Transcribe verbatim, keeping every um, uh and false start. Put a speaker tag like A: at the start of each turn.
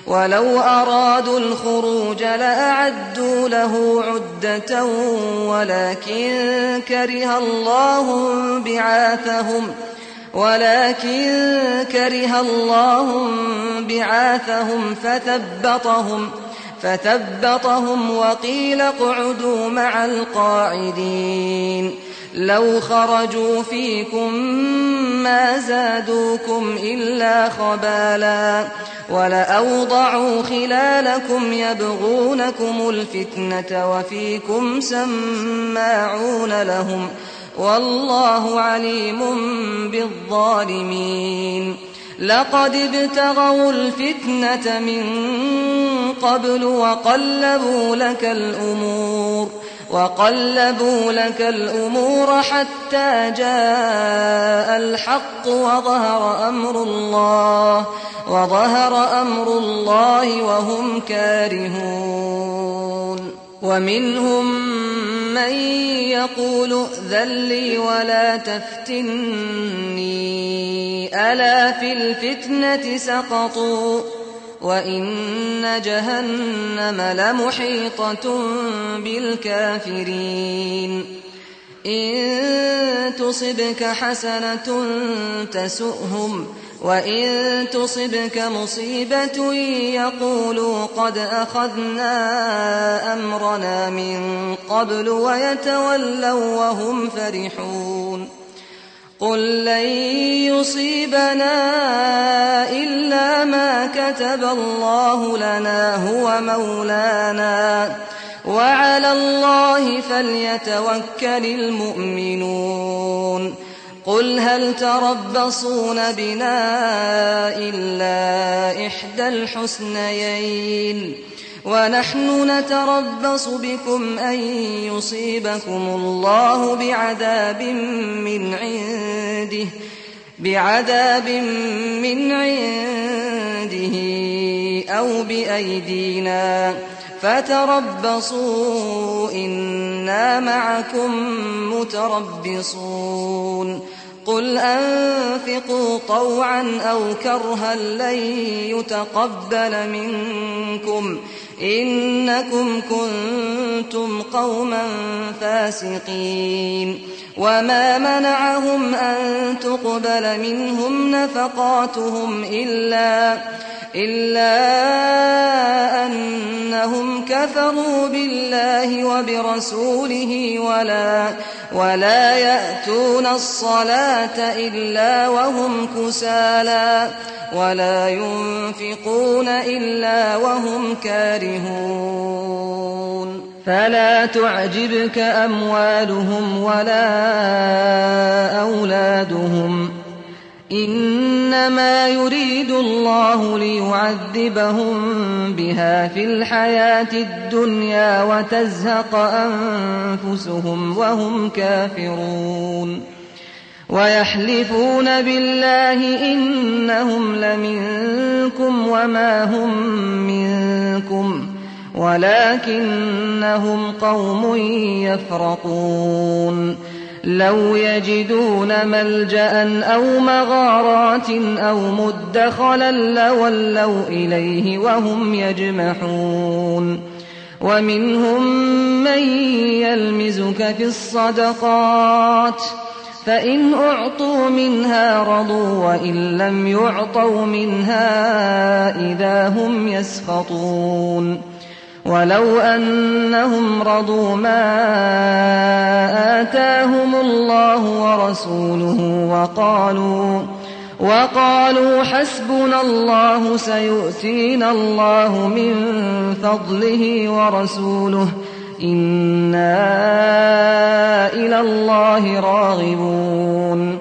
A: ولو أرادوا الخروج لأعدوا له عدة ولكن كره الله بعاثهم ولكن كره الله بعاثهم فثبطهم فثبطهم وقيل اقعدوا مع القاعدين لو خرجوا فيكم ما زادوكم إلا خبالا ولأوضعوا خلالكم يبغونكم الفتنة وفيكم سماعون لهم والله عليم بالظالمين لقد ابتغوا الفتنة من قبل وقلبوا لك الأمور وقلبوا لك الأمور حتى جاء الحق وظهر أمر الله وظهر أمر الله وهم كارهون ومنهم من يقول ائذن لي ولا تفتني ألا في الفتنة سقطوا وإن جهنم لمحيطة بالكافرين إن تصبك حسنة تسؤهم وإن تصبك مصيبة يقولوا قد أخذنا أمرنا من قبل ويتولوا وهم فرحون قل لن يصيبنا إلا ما كتب الله لنا هو مولانا وعلى الله فليتوكل المؤمنون قل هل تربصون بنا إلا إحدى الحسنيين ونحن نتربص بكم أن يصيبكم الله بعذاب من عنده بعذاب من عنده أو بأيدينا فتربصوا إنا معكم متربصون قل أنفقوا طوعا أو كرها لن يتقبل منكم إنكم كنتم قوما فاسقين وما منعهم أن تقبل منهم نفقاتهم إلا إلا أنهم كفروا بالله وبرسوله ولا ولا يأتون الصلاة إلا وهم كسالى ولا ينفقون إلا وهم كارهون فلا تعجبك أموالهم ولا أولادهم إنما يريد الله ليعذبهم بها في الحياة الدنيا وتزهق أنفسهم وهم كافرون ويحلفون بالله إنهم لمنكم وما هم منكم ولكنهم قوم يفرقون لو يجدون ملجأ أو مغارات أو مدخلا لولوا إليه وهم يجمحون ومنهم من يلمزك في الصدقات فإن أعطوا منها رضوا وإن لم يعطوا منها إذا هم يسخطون ولو أنهم رضوا ما آتاهم الله ورسوله وقالوا وقالوا حسبنا الله سيؤتينا الله من فضله ورسوله إنا إلى الله راغبون